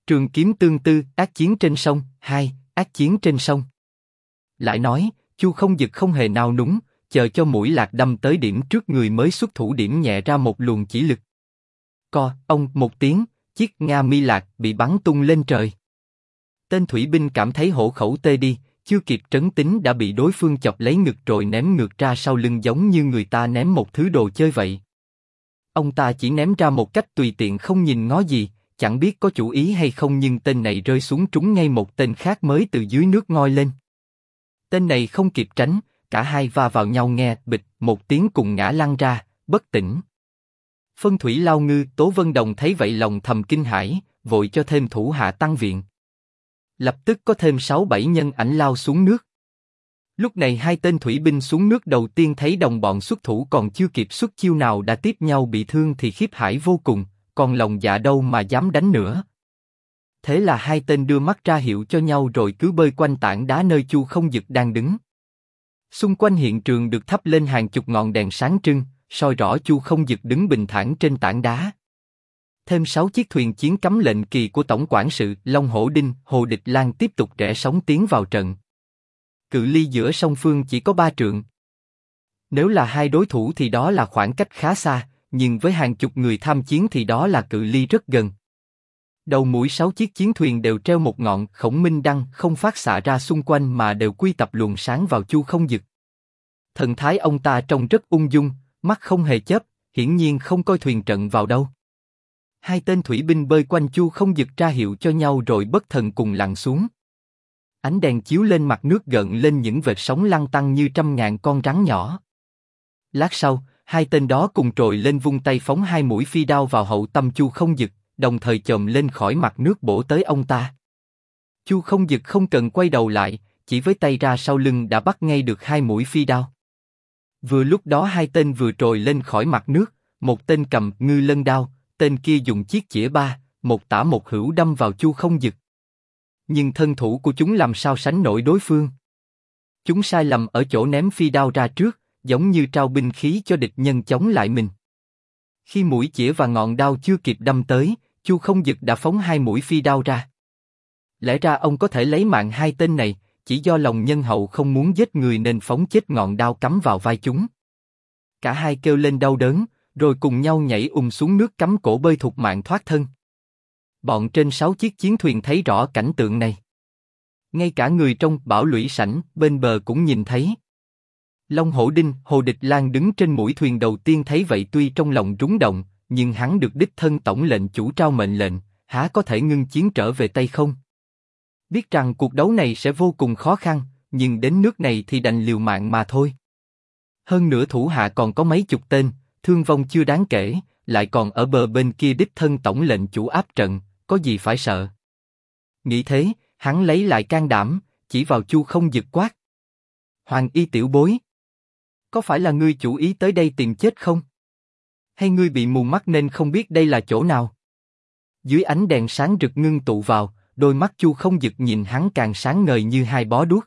Trường kiếm tương tư, ác chiến trên sông, 2, ác chiến trên sông. Lại nói, Chu Không Dực không hề nao núng, chờ cho mũi lạc đâm tới điểm trước người mới xuất thủ điểm nhẹ ra một luồng chỉ lực. Ông một tiếng, chiếc Nga Mi Lạc bị bắn tung lên trời. Tên thủy binh cảm thấy hổ khẩu tê đi, chưa kịp trấn tĩnh đã bị đối phương chọc lấy ngực rồi ném ngược ra sau lưng giống như người ta ném một thứ đồ chơi vậy. Ông ta chỉ ném ra một cách tùy tiện không nhìn ngó gì, chẳng biết có chủ ý hay không nhưng tên này rơi xuống trúng ngay một tên khác mới từ dưới nước ngoi lên. Tên này không kịp tránh, cả hai va vào nhau nghe bịch một tiếng cùng ngã lăn ra, bất tỉnh. Phân thủy Lao Ngư, Tố Vân Đồng thấy vậy lòng thầm kinh hãi, vội cho thêm thủ hạ tăng viện. Lập tức có thêm 6-7 nhân ảnh lao xuống nước. Lúc này hai tên thủy binh xuống nước đầu tiên thấy đồng bọn xuất thủ còn chưa kịp xuất chiêu nào đã tiếp nhau bị thương thì khiếp hải vô cùng, còn lòng dạ đâu mà dám đánh nữa. Thế là hai tên đưa mắt ra hiệu cho nhau rồi cứ bơi quanh tảng đá nơi Chu Không Dực đang đứng. Xung quanh hiện trường được thắp lên hàng chục ngọn đèn sáng trưng, soi rõ Chu Không Dực đứng bình thản trên tảng đá. Thêm 6 chiếc thuyền chiến cấm lệnh kỳ của tổng quản sự Long Hổ Đinh, Hồ Địch Lan tiếp tục rẽ sóng tiến vào trận. Cự ly giữa song phương chỉ có 3 trượng. Nếu là hai đối thủ thì đó là khoảng cách khá xa, nhưng với hàng chục người tham chiến thì đó là cự ly rất gần. Đầu mũi 6 chiếc chiến thuyền đều treo một ngọn khổng minh đăng không phát xạ ra xung quanh mà đều quy tập luồng sáng vào Chu Không Dực. Thần thái ông ta trông rất ung dung, mắt không hề chớp, hiển nhiên không coi thuyền trận vào đâu. Hai tên thủy binh bơi quanh Chu Không Dực ra hiệu cho nhau rồi bất thần cùng lặn xuống. Ánh đèn chiếu lên mặt nước gợn lên những vệt sóng lăn tăn như trăm ngàn con rắn nhỏ. Lát sau, hai tên đó cùng trồi lên vung tay phóng 2 mũi phi đao vào hậu tâm Chu Không Dực, đồng thời chồm lên khỏi mặt nước bổ tới ông ta. Chu Không Dực không cần quay đầu lại, chỉ với tay ra sau lưng đã bắt ngay được 2 mũi phi đao. Vừa lúc đó hai tên vừa trồi lên khỏi mặt nước, một tên cầm ngư lân đao, tên kia dùng chiếc chĩa ba, một tả một hữu đâm vào Chu Không Dực. Nhưng thân thủ của chúng làm sao sánh nổi đối phương. Chúng sai lầm ở chỗ ném phi đao ra trước, giống như trao binh khí cho địch nhân chống lại mình. Khi mũi chĩa và ngọn đao chưa kịp đâm tới, Chu Không Dực đã phóng 2 mũi phi đao ra. Lẽ ra ông có thể lấy mạng hai tên này, chỉ do lòng nhân hậu không muốn giết người nên phóng chết ngọn đao cắm vào vai chúng. Cả hai kêu lên đau đớn, rồi cùng nhau nhảy xuống nước cắm cổ bơi thục mạng thoát thân. Bọn trên 6 chiếc chiến thuyền thấy rõ cảnh tượng này. Ngay cả người trong bảo lũy sảnh bên bờ cũng nhìn thấy. Long Hổ Đinh, Hồ Địch Lan đứng trên mũi thuyền đầu tiên thấy vậy tuy trong lòng rúng động, nhưng hắn được đích thân tổng lệnh chủ trao mệnh lệnh, há có thể ngưng chiến trở về tay không? Biết rằng cuộc đấu này sẽ vô cùng khó khăn, nhưng đến nước này thì đành liều mạng mà thôi. Hơn nữa thủ hạ còn có mấy chục tên, thương vong chưa đáng kể, lại còn ở bờ bên kia đích thân tổng lệnh chủ áp trận, có gì phải sợ? Nghĩ thế, hắn lấy lại can đảm, chỉ vào Chu Không Dực quát: Hoàng y tiểu bối, có phải là ngươi chủ ý tới đây tìm chết không? Hay ngươi bị mù mắt nên không biết đây là chỗ nào? Dưới ánh đèn sáng rực ngưng tụ vào, đôi mắt Chu Không Dực nhìn hắn càng sáng ngời như 2 bó đuốc.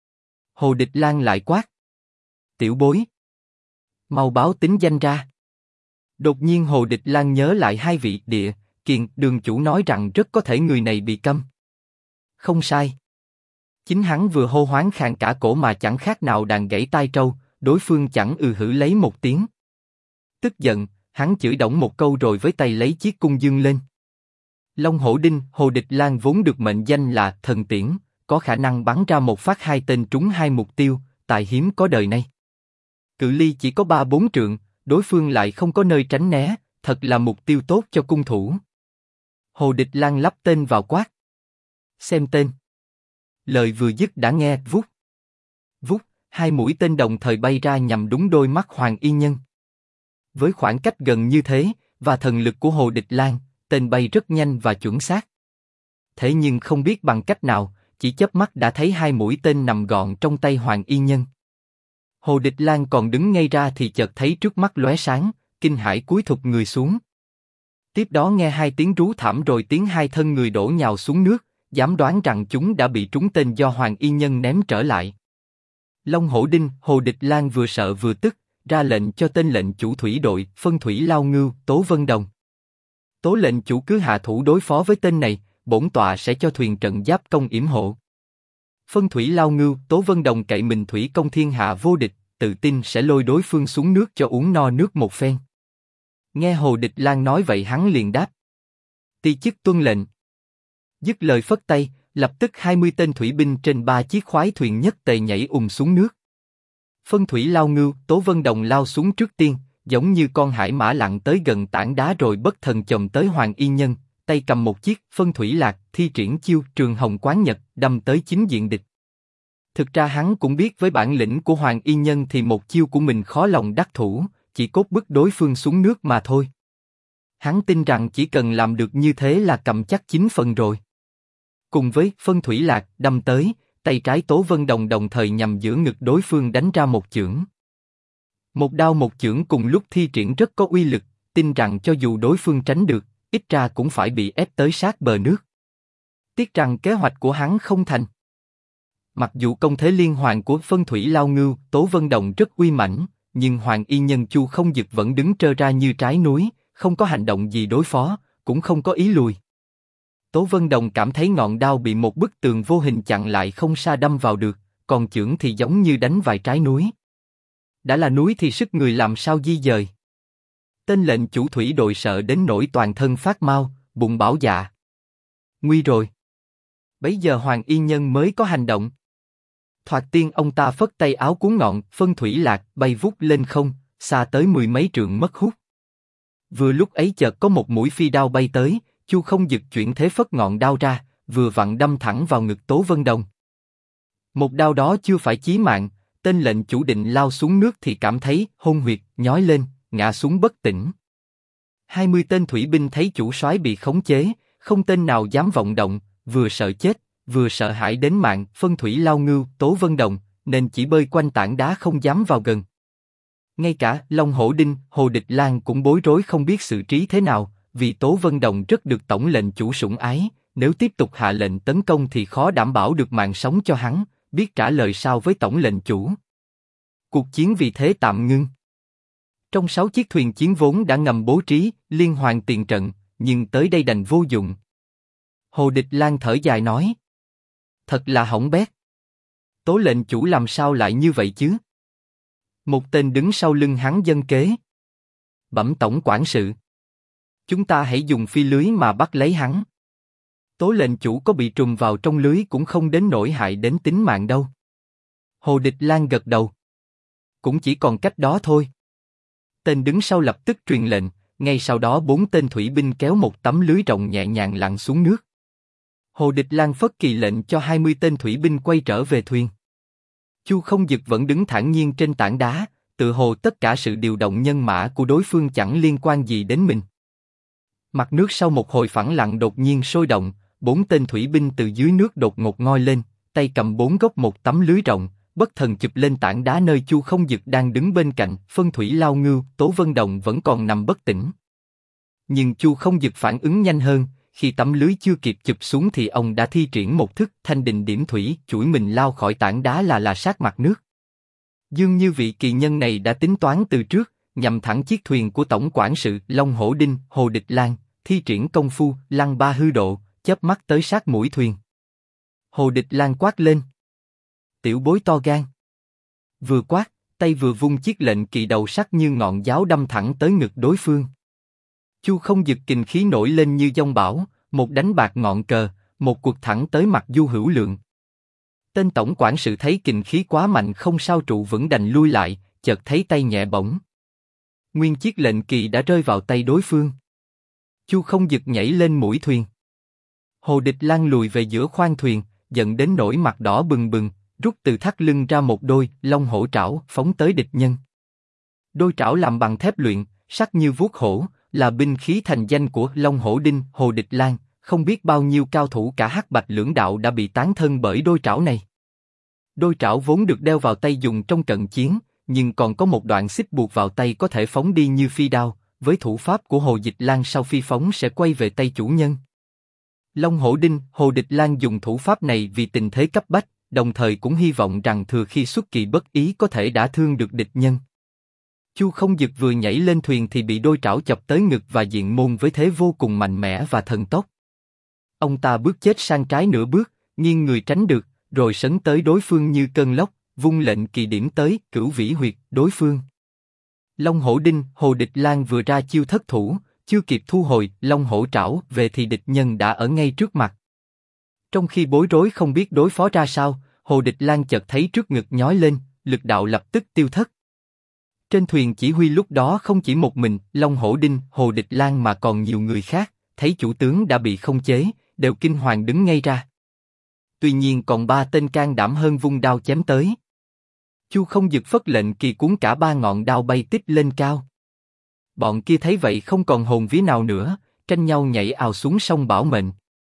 Hồ Địch Lan lại quát: Tiểu bối, mau báo tính danh ra. Đột nhiên Hồ Địch Lan nhớ lại 2 vị Địa, Kiền đường chủ nói rằng rất có thể người này bị câm. Không sai. Chính hắn vừa hô hoán khàn cả cổ mà chẳng khác nào đàn gãy tai trâu, đối phương chẳng hử lấy một tiếng. Tức giận, hắn chửi đổng một câu rồi với tay lấy chiếc cung dương lên. Long Hổ Đinh, Hồ Địch Lan vốn được mệnh danh là thần tiễn, có khả năng bắn ra một phát 2 tên trúng 2 mục tiêu, tài hiếm có đời này. Cự ly chỉ có 3-4 trượng, đối phương lại không có nơi tránh né, thật là mục tiêu tốt cho cung thủ. Hồ Địch Lan lắp tên vào quát: Xem tên. Lời vừa dứt đã nghe vút, vút, 2 mũi tên đồng thời bay ra nhằm đúng đôi mắt Hoàng y nhân. Với khoảng cách gần như thế và thần lực của Hồ Địch Lan, tên bay rất nhanh và chuẩn xác. Thế nhưng không biết bằng cách nào, chỉ chớp mắt đã thấy 2 mũi tên nằm gọn trong tay Hoàng y nhân. Hồ Địch Lan còn đứng ngay ra thì chợt thấy trước mắt lóe sáng, kinh hãi cúi thụp người xuống. Tiếp đó nghe 2 tiếng rú thảm rồi tiếng 2 thân người đổ nhào xuống nước, dám đoán rằng chúng đã bị trúng tên do Hoàng y nhân ném trở lại. Long Hổ Đinh, Hồ Địch Lan vừa sợ vừa tức, ra lệnh cho tên lệnh chủ thủy đội Phân Thủy Lao Ngưu, Tố Vân Đồng. Tố lệnh chủ cứ hạ thủ đối phó với tên này, bổn tọa sẽ cho thuyền trận giáp công yểm hộ. Phân thủy lao ngưu, Tố Vân Đồng cậy mình thủy công thiên hạ vô địch, tự tin sẽ lôi đối phương xuống nước cho uống no nước một phen. Nghe Hồ Địch Lan nói vậy hắn liền đáp. Ti chức tuân lệnh. Dứt lời phất tay, lập tức 20 tên thủy binh trên 3 chiếc khoái thuyền nhất tề nhảy xuống nước. Phân thủy lao ngưu, Tố Vân Đồng lao xuống trước tiên, giống như con hải mã lặn tới gần tảng đá rồi bất thần chồm tới Hoàng Y Nhân, tay cầm một chiếc phân thủy lạc, thi triển chiêu Trường Hồng Quán Nhật, đâm tới chính diện địch. Thực ra hắn cũng biết với bản lĩnh của Hoàng Y Nhân thì một chiêu của mình khó lòng đắc thủ, chỉ cốt bức đối phương xuống nước mà thôi. Hắn tin rằng chỉ cần làm được như thế là cầm chắc 9 phần rồi. Cùng với phân thủy lạc đâm tới, tay trái Tố Vân Đồng đồng thời nhằm giữa ngực đối phương đánh ra một chưởng. Một đao một chưởng cùng lúc thi triển rất có uy lực, tin rằng cho dù đối phương tránh được, ít ra cũng phải bị ép tới sát bờ nước. Tiếc rằng kế hoạch của hắn không thành. Mặc dù công thế liên hoàn của phân thủy lao ngưu, Tố Vân Đồng rất uy mãnh, nhưng Hoàng Y Nhân Chu Không Dực vẫn đứng trơ ra như trái núi, không có hành động gì đối phó, cũng không có ý lùi. Tố Vân Đồng cảm thấy ngọn đao bị một bức tường vô hình chặn lại không sa đâm vào được, còn chưởng thì giống như đánh vài trái núi. Đã là núi thì sức người làm sao di dời. Tên lệnh chủ thủy đội sợ đến nỗi toàn thân phát mau, bụng bảo dạ. Nguy rồi. Bấy giờ Hoàng Y Nhân mới có hành động. Thoạt tiên ông ta phất tay áo cuốn ngọn, phân thủy lạc bay vút lên không, xa tới 10 mấy trượng mất hút. Vừa lúc ấy chợt có một mũi phi đao bay tới, Chu Không Dực chuyển thế phất ngọn đao ra, vừa vặn đâm thẳng vào ngực Tố Vân Đồng. Một đao đó chưa phải chí mạng, tên lệnh chủ định lao xuống nước thì cảm thấy hôn huyệt nhói lên, ngã xuống bất tỉnh. 20 tên thủy binh thấy chủ soái bị khống chế, không tên nào dám vọng động, vừa sợ chết, vừa sợ hãi đến mạng. Phân thủy lao ngưu, Tố Vân Đồng, nên chỉ bơi quanh tảng đá không dám vào gần. Ngay cả Long Hổ Đinh, Hồ Địch Lan cũng bối rối không biết xử trí thế nào, vì Tố Vân Đồng rất được tổng lệnh chủ sủng ái, nếu tiếp tục hạ lệnh tấn công thì khó đảm bảo được mạng sống cho hắn, biết trả lời sao với tổng lệnh chủ. Cuộc chiến vì thế tạm ngưng. Trong 6 chiếc thuyền chiến vốn đã ngầm bố trí liên hoàn tiền trận, nhưng tới đây đành vô dụng. Hồ Địch Lan thở dài nói: thật là hỏng bét. Tố lệnh chủ làm sao lại như vậy chứ? Một tên đứng sau lưng hắn dâng kế: bẩm tổng quản sự, chúng ta hãy dùng phi lưới mà bắt lấy hắn. Tố lệnh chủ có bị trùm vào trong lưới cũng không đến nỗi hại đến tính mạng đâu. Hồ Địch Lan gật đầu: cũng chỉ còn cách đó thôi. Tên đứng sau lập tức truyền lệnh, ngay sau đó 4 tên thủy binh kéo một tấm lưới rộng nhẹ nhàng lặn xuống nước. Hồ Địch Lan phất kỳ lệnh cho 20 tên thủy binh quay trở về thuyền. Chu Không Dực vẫn đứng thản nhiên trên tảng đá, tự hồ tất cả sự điều động nhân mã của đối phương chẳng liên quan gì đến mình. Mặt nước sau một hồi phẳng lặng đột nhiên sôi động, 4 tên thủy binh từ dưới nước đột ngột ngoi lên, tay cầm 4 góc một tấm lưới rộng, bất thần chụp lên tảng đá nơi Chu Không Dực đang đứng bên cạnh. Phân thủy lao ngưu, Tố Vân Đồng vẫn còn nằm bất tỉnh. Nhưng Chu Không Dực phản ứng nhanh hơn, khi tấm lưới chưa kịp chụp xuống thì ông đã thi triển một thức thanh định điểm thủy, chuỗi mình lao khỏi tảng đá là sát mặt nước. Dường như vị kỳ nhân này đã tính toán từ trước, nhằm thẳng chiếc thuyền của tổng quản sự Long Hổ Đinh, Hồ Địch Lan, thi triển công phu lăng ba hư độ, chớp mắt tới sát mũi thuyền. Hồ Địch Lan quát lên: tiểu bối to gan! Vừa quát, tay vừa vung chiếc lệnh kỳ đầu sắc như ngọn giáo đâm thẳng tới ngực đối phương. Chu Không Dực kình khí nổi lên như giông bão, một đánh bạc ngọn cờ, một cuộc thẳng tới mặt Du Hữu Lượng. Tên tổng quản sự thấy kình khí quá mạnh không sao trụ vững đành lui lại, chợt thấy tay nhẹ bỗng. Nguyên chiếc lệnh kỳ đã rơi vào tay đối phương. Chu Không Dực nhảy lên mũi thuyền. Hồ Địch Lan lùi về giữa khoang thuyền, giận đến nỗi mặt đỏ bừng bừng, rút từ thắt lưng ra một đôi long hổ trảo phóng tới địch nhân. Đôi trảo làm bằng thép luyện, sắc như vuốt hổ, là binh khí thành danh của Long Hổ Đinh, Hồ Địch Lan. Không biết bao nhiêu cao thủ cả Hắc Bạch lưỡng đạo đã bị tán thân bởi đôi trảo này. Đôi trảo vốn được đeo vào tay dùng trong trận chiến, nhưng còn có một đoạn xích buộc vào tay có thể phóng đi như phi đao. Với thủ pháp của Hồ Dịch Lan sau phi phóng sẽ quay về tay chủ nhân. Long Hổ Đinh, Hồ Địch Lan dùng thủ pháp này vì tình thế cấp bách, đồng thời cũng hy vọng rằng thừa khi xuất kỳ bất ý có thể đả thương được địch nhân. Chu Không Dực vừa nhảy lên thuyền thì bị đôi trảo chọc tới ngực và diện môn với thế vô cùng mạnh mẽ và thần tốc. ông ta bước chết sang trái nửa bước, nghiêng người tránh được, rồi sấn tới đối phương như cơn lốc, vung lệnh kỳ điểm tới cửu vĩ huyệt đối phương. Long hổ đinh, Hồ Địch Lan vừa ra chiêu thất thủ, chưa kịp thu hồi long hổ trảo về thì địch nhân đã ở ngay trước mặt. Trong khi bối rối không biết đối phó ra sao, Hồ Địch Lan chợt thấy trước ngực nhói lên, lực đạo lập tức tiêu thất. Trên thuyền chỉ huy lúc đó không chỉ một mình Long Hổ Đinh, Hồ Địch Lan mà còn nhiều người khác, thấy chủ tướng đã bị không chế, đều kinh hoàng đứng ngay ra. Tuy nhiên còn 3 tên can đảm hơn vung đao chém tới. Chu Không Dực phất lệnh kỳ cuốn cả 3 ngọn đao bay tích lên cao. Bọn kia thấy vậy không còn hồn vía nào nữa, tranh nhau nhảy ào xuống sông bảo mệnh.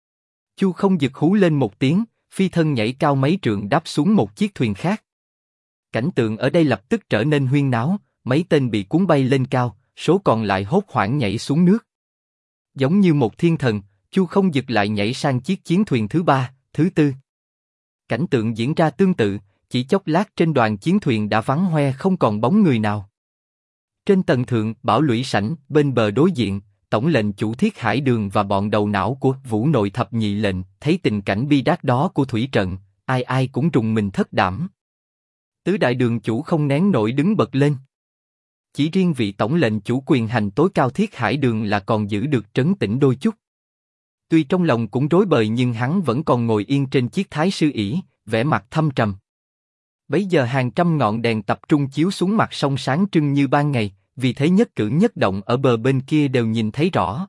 Chu Không Dực hú lên một tiếng, phi thân nhảy cao mấy trượng đáp xuống một chiếc thuyền khác. Cảnh tượng ở đây lập tức trở nên huyên náo, mấy tên bị cuốn bay lên cao, số còn lại hốt hoảng nhảy xuống nước. Giống như một thiên thần, Chu Không Dực lại nhảy sang chiếc chiến thuyền thứ 3, thứ 4. Cảnh tượng diễn ra tương tự, chỉ chốc lát trên đoàn chiến thuyền đã vắng hoe không còn bóng người nào. Trên tầng thượng, Bảo Lũy Sảnh, bên bờ đối diện, tổng lệnh chủ Thiết Hải Đường và bọn đầu não của Vũ Nội Thập Nhị lệnh, thấy tình cảnh bi đát đó của thủy trận, ai ai cũng rùng mình thất đảm. Tứ đại đường chủ không nén nổi đứng bật lên. Chỉ riêng vị tổng lệnh chủ quyền hành tối cao Thiết Hải Đường là còn giữ được trấn tĩnh đôi chút. Tuy trong lòng cũng rối bời nhưng hắn vẫn còn ngồi yên trên chiếc thái sư ỷ, vẻ mặt thâm trầm. Bấy giờ hàng trăm ngọn đèn tập trung chiếu xuống mặt sông sáng trưng như ban ngày, vì thế nhất cử nhất động ở bờ bên kia đều nhìn thấy rõ.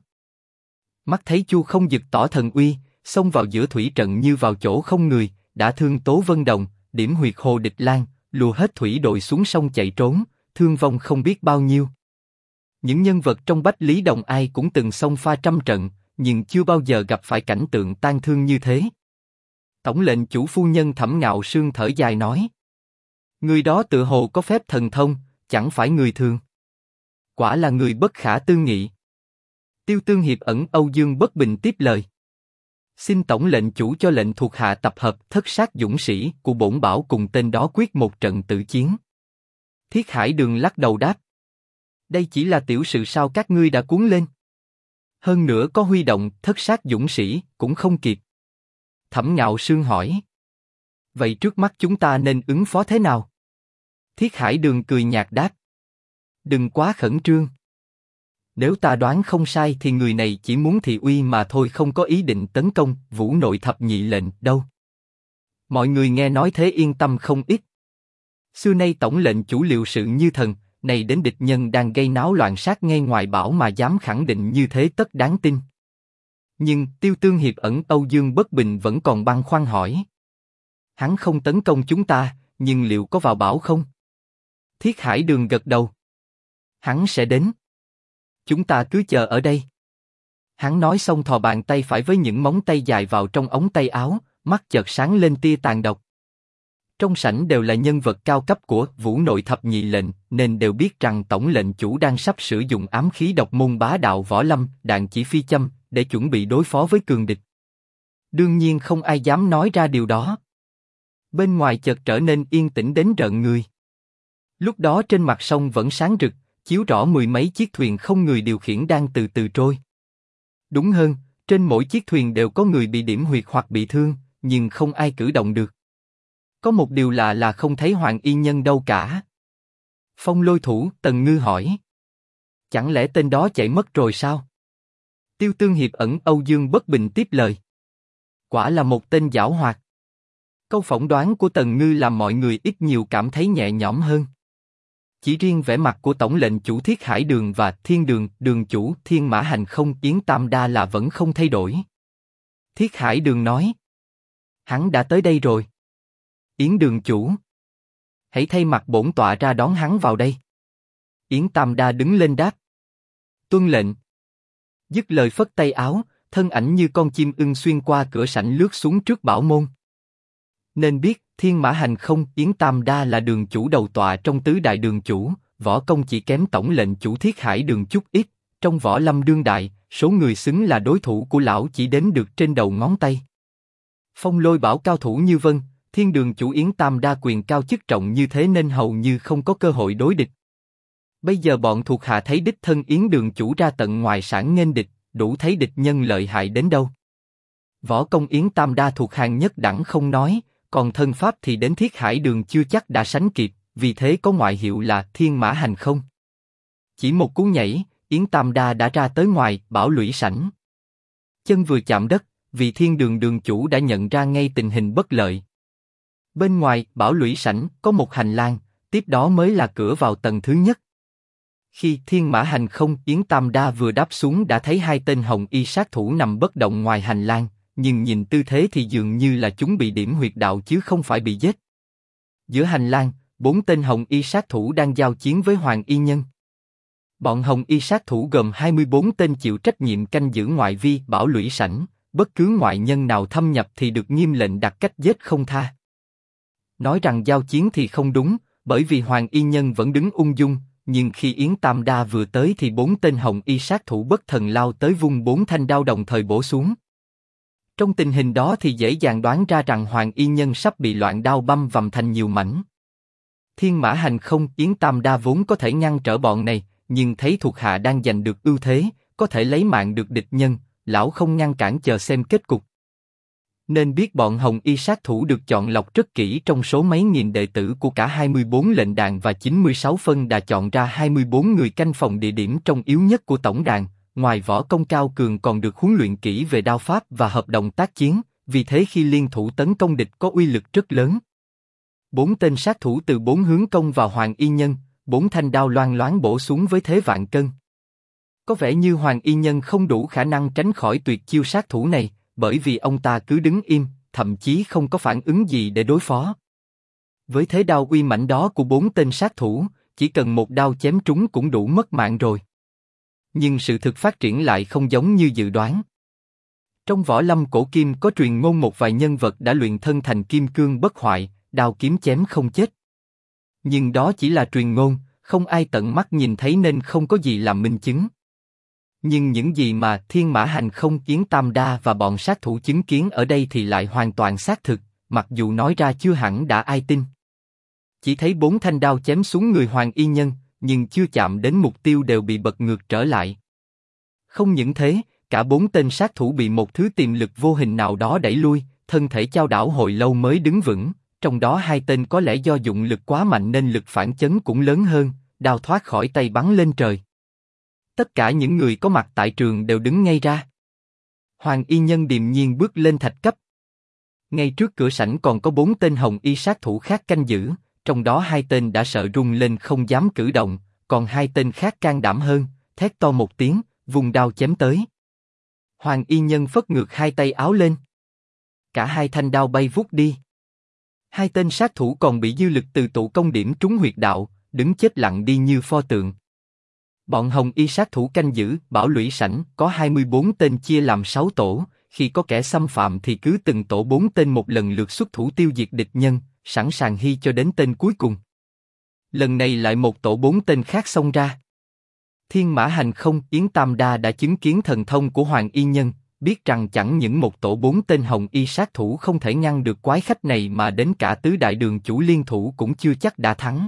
Mắt thấy Chu Không Dực tỏ thần uy, xông vào giữa thủy trận như vào chỗ không người, đã thương Tố Vân Đồng, điểm huyệt Hồ Địch Lan, lùa hết thủy đội xuống sông chạy trốn, thương vong không biết bao nhiêu. Những nhân vật trong Bách Lý Đồng ai cũng từng xông pha trăm trận, nhưng chưa bao giờ gặp phải cảnh tượng tang thương như thế. Tổng lệnh chủ phu nhân Thẩm Ngạo Sương thở dài nói: người đó tựa hồ có phép thần thông, chẳng phải người thường. Quả là người bất khả tư nghị. Tiêu Tương Hiệp Ẩn Âu Dương Bất Bình tiếp lời: xin tổng lệnh chủ cho lệnh thuộc hạ tập hợp thất sát dũng sĩ của bổn bảo cùng tên đó quyết một trận tự chiến. Thiết Hải Đường lắc đầu đáp: đây chỉ là tiểu sự sao các ngươi đã cuốn lên. Hơn nữa có huy động thất sát dũng sĩ cũng không kịp. Thẩm Ngạo Sương hỏi: vậy trước mắt chúng ta nên ứng phó thế nào? Thiết Hải Đường cười nhạt đáp: đừng quá khẩn trương. Nếu ta đoán không sai thì người này chỉ muốn thị uy mà thôi, không có ý định tấn công Vũ Nội Thập Nhị lệnh đâu. Mọi người nghe nói thế yên tâm không ít. Xưa nay tổng lệnh chủ liệu sự như thần, này đến địch nhân đang gây náo loạn sát ngay ngoài bảo mà dám khẳng định như thế tất đáng tin. Nhưng Tiêu Tương Hiệp Ẩn Âu Dương Bất Bình vẫn còn băn khoăn hỏi: hắn không tấn công chúng ta, nhưng liệu có vào bảo không? Thiết Hải Đường gật đầu: hắn sẽ đến. Chúng ta cứ chờ ở đây. Hắn nói xong thò bàn tay phải với những móng tay dài vào trong ống tay áo, mắt chợt sáng lên tia tàn độc. Trong sảnh đều là nhân vật cao cấp của Vũ Nội Thập Nhị lệnh, nên đều biết rằng tổng lệnh chủ đang sắp sử dụng ám khí độc môn bá đạo võ lâm, đạn chỉ phi châm, để chuẩn bị đối phó với cường địch. Đương nhiên không ai dám nói ra điều đó. Bên ngoài chợt trở nên yên tĩnh đến rợn người. Lúc đó trên mặt sông vẫn sáng rực, chiếu rõ mười mấy chiếc thuyền không người điều khiển đang từ từ trôi. Đúng hơn, trên mỗi chiếc thuyền đều có người bị điểm huyệt hoặc bị thương, nhưng không ai cử động được. Có một điều lạ là không thấy Hoàng Y Nhân đâu cả. Phong Lôi Thủ Tần Ngư hỏi: chẳng lẽ tên đó chạy mất rồi sao? Tiêu Tương Hiệp Ẩn Âu Dương Bất Bình tiếp lời: quả là một tên giảo hoạt. Câu phỏng đoán của Tần Ngư làm mọi người ít nhiều cảm thấy nhẹ nhõm hơn. Chỉ riêng vẻ mặt của tổng lệnh chủ Thiết Hải Đường và Thiên Đường, đường chủ Thiên Mã Hành Không Yến Tam Đa là vẫn không thay đổi. Thiết Hải Đường nói: hắn đã tới đây rồi. Yến đường chủ, hãy thay mặt bổn tọa ra đón hắn vào đây. Yến Tam Đa đứng lên đáp: tuân lệnh. Dứt lời phất tay áo, thân ảnh như con chim ưng xuyên qua cửa sảnh lướt xuống trước bảo môn. Nên biết Thiên Mã Hành Không Yến Tam Đa là đường chủ đầu tọa trong tứ đại đường chủ, võ công chỉ kém tổng lệnh chủ Thiết Hải Đường chút ít. Trong võ lâm đương đại, số người xứng là đối thủ của lão chỉ đếm được trên đầu ngón tay. Phong Lôi bảo cao thủ như vân, Thiên Đường chủ Yến Tam Đa quyền cao chức trọng như thế nên hầu như không có cơ hội đối địch. Bây giờ bọn thuộc hạ thấy đích thân Yến đường chủ ra tận ngoài sảnh nghênh địch, đủ thấy địch nhân lợi hại đến đâu. Võ công Yến Tam Đa thuộc hàng nhất đẳng không nói, còn thân pháp thì đến Thiết Hải Đường chưa chắc đã sánh kịp, vì thế có ngoại hiệu là Thiên Mã Hành Không. Chỉ một cú nhảy, Yến Tam Đa đã ra tới ngoài Bảo Lũy sảnh. Chân vừa chạm đất, vị Thiên Đường đường chủ đã nhận ra ngay tình hình bất lợi. Bên ngoài Bảo Lũy sảnh có một hành lang, tiếp đó mới là cửa vào tầng thứ nhất. Khi Thiên Mã Hành Không Yến Tam Đa vừa đáp xuống đã thấy hai tên hồng y sát thủ nằm bất động ngoài hành lang, nhưng nhìn tư thế thì dường như là chúng bị điểm huyệt đạo chứ không phải bị giết. Giữa hành lang, 4 tên hồng y sát thủ đang giao chiến với Hoàng Y Nhân. Bọn hồng y sát thủ gồm 24 tên chịu trách nhiệm canh giữ ngoại vi Bảo Lũy sảnh, bất cứ ngoại nhân nào thâm nhập thì được nghiêm lệnh đặt cách giết không tha. Nói rằng giao chiến thì không đúng, bởi vì Hoàng Y Nhân vẫn đứng ung dung, nhưng khi Yến Tam Đa vừa tới thì 4 tên hồng y sát thủ bất thần lao tới vung 4 thanh đao đồng thời bổ xuống. Trong tình hình đó thì dễ dàng đoán ra rằng Hoàng Y Nhân sắp bị loạn đao băm vằm thành nhiều mảnh. Thiên Mã Hành Không Yến Tam Đa vốn có thể ngăn trở bọn này, nhưng thấy thuộc hạ đang giành được ưu thế, có thể lấy mạng được địch nhân, lão không ngăn cản chờ xem kết cục. Nên biết bọn hồng y sát thủ được chọn lọc rất kỹ trong số mấy nghìn đệ tử của cả 24 lệnh đàn và 96 phân đà chọn ra 24 người canh phòng địa điểm trong yếu nhất của tổng đàn. Ngoài võ công cao cường còn được huấn luyện kỹ về đao pháp và hợp đồng tác chiến, vì thế khi liên thủ tấn công địch có uy lực rất lớn. 4 tên sát thủ từ 4 hướng công vào Hoàng Y Nhân, 4 thanh đao loang loáng bổ xuống với thế vạn cân. Có vẻ như Hoàng Y Nhân không đủ khả năng tránh khỏi tuyệt chiêu sát thủ này, bởi vì ông ta cứ đứng im, thậm chí không có phản ứng gì để đối phó. Với thế đao uy mãnh đó của 4 tên sát thủ, chỉ cần một đao chém trúng cũng đủ mất mạng rồi. Nhưng sự thực phát triển lại không giống như dự đoán. Trong võ lâm cổ kim có truyền ngôn một vài nhân vật đã luyện thân thành kim cương bất hoại, đao kiếm chém không chết. Nhưng đó chỉ là truyền ngôn, không ai tận mắt nhìn thấy nên không có gì làm minh chứng. Nhưng những gì mà Thiên Mã Hành Không Yến Tam Đa và bọn sát thủ chứng kiến ở đây thì lại hoàn toàn xác thực, mặc dù nói ra chưa hẳn đã ai tin. Chỉ thấy 4 thanh đao chém xuống người Hoàng Y Nhân, nhưng chưa chạm đến mục tiêu đều bị bật ngược trở lại. Không những thế, cả 4 tên sát thủ bị một thứ tiềm lực vô hình nào đó đẩy lui, thân thể chao đảo hồi lâu mới đứng vững, trong đó 2 tên có lẽ do dụng lực quá mạnh nên lực phản chấn cũng lớn hơn, đao thoát khỏi tay bắn lên trời. Tất cả những người có mặt tại trường đều đứng ngay ra. Hoàng Y Nhân điềm nhiên bước lên thạch cấp. Ngay trước cửa sảnh còn có 4 tên hồng y sát thủ khác canh giữ, trong đó 2 tên đã sợ run lên không dám cử động, còn 2 tên khác can đảm hơn, thét to một tiếng, vùng đao chém tới. Hoàng Y Nhân phất ngược 2 tay áo lên. Cả 2 thanh đao bay vút đi. 2 tên sát thủ còn bị dư lực từ tụ công điểm trúng huyệt đạo, đứng chết lặng đi như pho tượng. Bọn hồng y sát thủ canh giữ Bảo Lũy sảnh có 24 tên chia làm 6 tổ, khi có kẻ xâm phạm thì cứ từng tổ 4 tên một lần lượt xuất thủ tiêu diệt địch nhân, sẵn sàng hy cho đến tên cuối cùng. Lần này lại một tổ 4 tên khác xông ra. Thiên Mã Hành Không Yến Tam Đa đã chứng kiến thần thông của Hoàng Y Nhân, biết rằng chẳng những một tổ 4 tên hồng y sát thủ không thể ngăn được quái khách này mà đến cả tứ đại đường chủ liên thủ cũng chưa chắc đã thắng.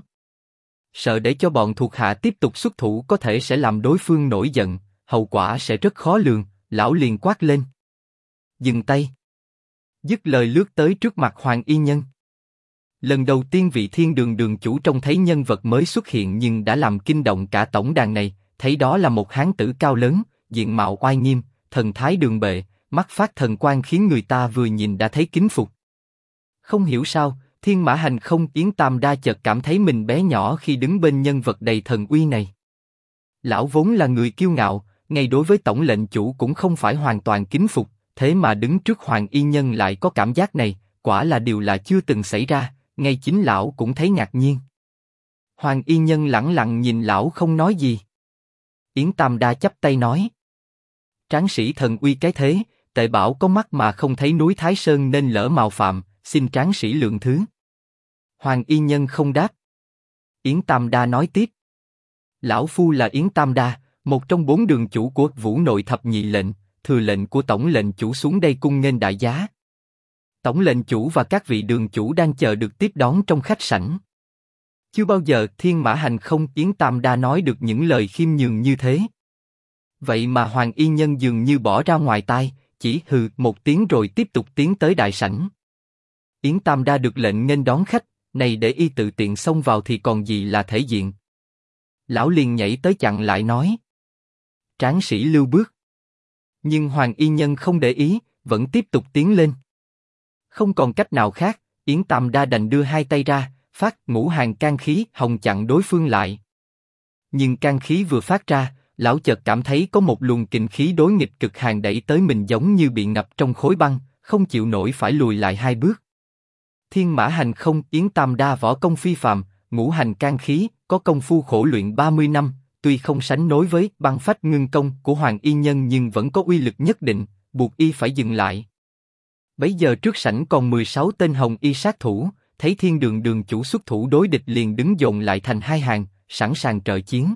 Sợ để cho bọn thuộc hạ tiếp tục xuất thủ có thể sẽ làm đối phương nổi giận, hậu quả sẽ rất khó lường, lão liền quát lên. Dừng tay. Dứt lời lướt tới trước mặt Hoàng Y Nhân. Lần đầu tiên vị Thiên Đường đường chủ trông thấy nhân vật mới xuất hiện nhưng đã làm kinh động cả tổng đàn này, thấy đó là một hán tử cao lớn, diện mạo oai nghiêm, thần thái đường bệ, mắt phát thần quang khiến người ta vừa nhìn đã thấy kính phục. Không hiểu sao, Thiên Mã Hành Không Yến Tam Đa chợt cảm thấy mình bé nhỏ khi đứng bên nhân vật đầy thần uy này. Lão vốn là người kiêu ngạo, ngay đối với tổng lệnh chủ cũng không phải hoàn toàn kính phục, thế mà đứng trước Hoàng Y Nhân lại có cảm giác này, quả là điều là chưa từng xảy ra, ngay chính lão cũng thấy ngạc nhiên. Hoàng Y Nhân lẳng lặng nhìn lão không nói gì. Yến Tam Đa chắp tay nói. Tráng sĩ thần uy cái thế, tệ bảo có mắt mà không thấy núi Thái Sơn nên lỡ mạo phạm, xin tráng sĩ lượng thứ. Hoàng Y Nhân không đáp. Yến Tam Đa nói tiếp. Lão phu là Yến Tam Đa, một trong 4 đường chủ của Vũ Nội thập nhị lệnh, thừa lệnh của tổng lệnh chủ xuống đây cung nghênh đại giá. Tổng lệnh chủ và các vị đường chủ đang chờ được tiếp đón trong khách sảnh. Chưa bao giờ Thiên Mã Hành Không Yến Tam Đa nói được những lời khiêm nhường như thế. Vậy mà Hoàng Y Nhân dường như bỏ ra ngoài tai, chỉ hừ một tiếng rồi tiếp tục tiến tới đại sảnh. Yến Tam Đa được lệnh nghênh đón khách, này để y tự tiện xông vào thì còn gì là thể diện. Lão liền nhảy tới chặn lại nói. Tráng sĩ lưu bước. Nhưng Hoàng Y Nhân không để ý, vẫn tiếp tục tiến lên. Không còn cách nào khác, Yến Tam Đa đành đưa hai tay ra, phát ngũ hàng can khí hồng chặn đối phương lại. Nhưng can khí vừa phát ra, lão chợt cảm thấy có một luồng kình khí đối nghịch cực hàn đẩy tới mình giống như bị ngập trong khối băng, không chịu nổi phải lùi lại hai bước. Thiên Mã Hành Không, Yến Tam Đa võ công phi phàm, ngũ hành can khí, có công phu khổ luyện 30 năm, tuy không sánh nối với băng phách ngưng công của Hoàng Y Nhân nhưng vẫn có uy lực nhất định, buộc y phải dừng lại. Bấy giờ trước sảnh còn 16 tên hồng y sát thủ, thấy Thiên Đường đường chủ xuất thủ đối địch liền đứng dồn lại thành hai hàng, sẵn sàng trợ chiến.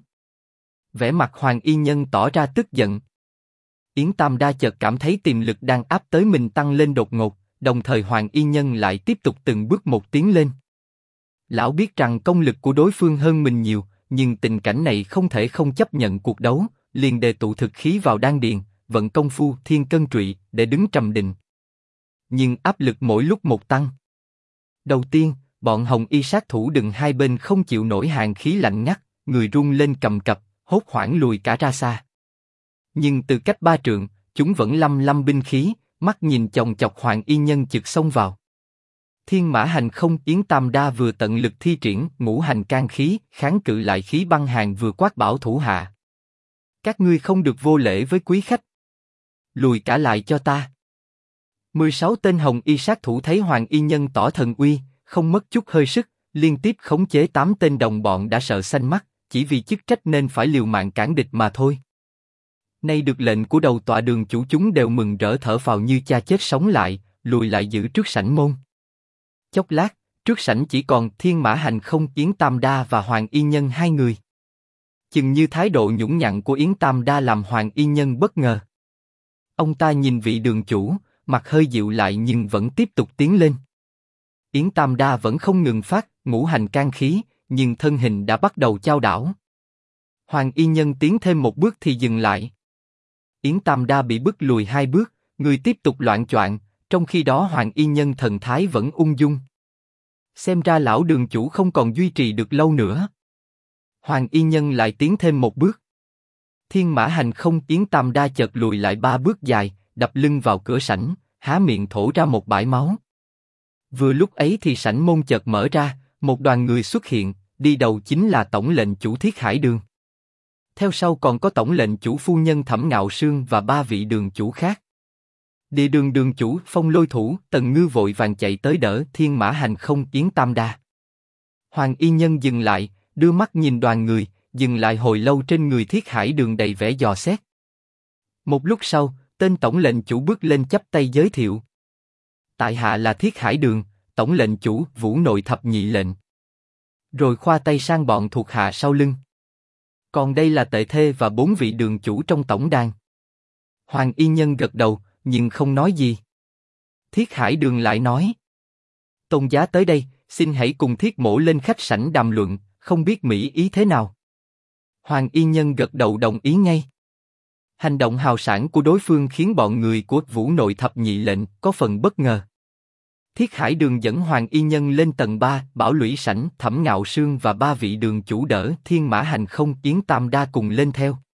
Vẻ mặt Hoàng Y Nhân tỏ ra tức giận. Yến Tam Đa chợt cảm thấy tiềm lực đang áp tới mình tăng lên đột ngột, đồng thời Hoàng Y Nhân lại tiếp tục từng bước một tiến lên. Lão biết rằng công lực của đối phương hơn mình nhiều, nhưng tình cảnh này không thể không chấp nhận cuộc đấu, liền đề tụ thực khí vào đan điền, vận công phu thiên cân trụy để đứng trầm định. Nhưng áp lực mỗi lúc một tăng. Đầu tiên, bọn hồng y sát thủ đứng hai bên không chịu nổi hàn khí lạnh ngắt, người run lên cầm cập, hốt hoảng lùi cả ra xa. Nhưng từ cách 3 trượng, chúng vẫn lăm lăm binh khí, mắt nhìn chòng chọc Hoàng Y Nhân chực xông vào. Thiên Mã Hành Không, Yến Tam Đa vừa tận lực thi triển ngũ hành can khí, kháng cự lại khí băng hàn vừa quát bảo thủ hạ. Các ngươi không được vô lễ với quý khách. Lùi cả lại cho ta. 16 tên hồng y sát thủ thấy Hoàng Y Nhân tỏ thần uy, không mất chút hơi sức, liên tiếp khống chế 8 tên đồng bọn đã sợ xanh mắt, chỉ vì chức trách nên phải liều mạng cản địch mà thôi. Nay được lệnh của đầu tọa đường chủ chúng đều mừng rỡ thở phào như cha chết sống lại, lùi lại giữ trước sảnh môn. Chốc lát, trước sảnh chỉ còn Thiên Mã Hành Không, Yến Tam Đa và Hoàng Y Nhân hai người. Chừng như thái độ nhũng nhặn của Yến Tam Đa làm Hoàng Y Nhân bất ngờ. Ông ta nhìn vị đường chủ, mặt hơi dịu lại nhưng vẫn tiếp tục tiến lên. Yến Tam Đa vẫn không ngừng phát ngũ hành can khí, nhưng thân hình đã bắt đầu chao đảo. Hoàng Y Nhân tiến thêm một bước thì dừng lại. Yến Tam Đa bị bức lùi hai bước, người tiếp tục loạng choạng, trong khi đó Hoàng Y Nhân thần thái vẫn ung dung. Xem ra lão đường chủ không còn duy trì được lâu nữa. Hoàng Y Nhân lại tiến thêm một bước. Thiên Mã Hành Không, Yến Tam Đa chợt lùi lại 3 bước dài, đập lưng vào cửa sảnh, há miệng thổ ra một bãi máu. Vừa lúc ấy thì sảnh môn chợt mở ra, một đoàn người xuất hiện, đi đầu chính là tổng lệnh chủ Thiết Hải Đường. Theo sau còn có tổng lệnh chủ phu nhân Thẩm Ngạo Sương và 3 vị đường chủ khác. Địa đường đường chủ Phong Lôi Thủ Tần Ngư vội vàng chạy tới đỡ Thiên Mã Hành Không, Yến Tam Đa. Hoàng Y Nhân dừng lại, đưa mắt nhìn đoàn người, dừng lại hồi lâu trên người Thiết Hải Đường đầy vẻ dò xét. Một lúc sau, tên tổng lệnh chủ bước lên chắp tay giới thiệu. Tại hạ là Thiết Hải Đường, tổng lệnh chủ Vũ Nội thập nhị lệnh. Rồi khoa tay sang bọn thuộc hạ sau lưng. Còn đây là Tệ Thê và 4 vị đường chủ trong tổng đàn. Hoàng Y Nhân gật đầu, nhưng không nói gì. Thiết Hải Đường lại nói. Tôn giá tới đây, xin hãy cùng Thiết mỗ lên khách sảnh đàm luận, không biết mỹ ý thế nào. Hoàng Y Nhân gật đầu đồng ý ngay. Hành động hào sảng của đối phương khiến bọn người của Vũ Nội thập nhị lệnh có phần bất ngờ. Thiết Hải Đường dẫn Hoàng Y Nhân lên tầng 3, bảo lũy sảnh Thẩm Ngạo Sương và 3 vị đường chủ đỡ Thiên Mã Hành Không, Yến Tam Đa cùng lên theo.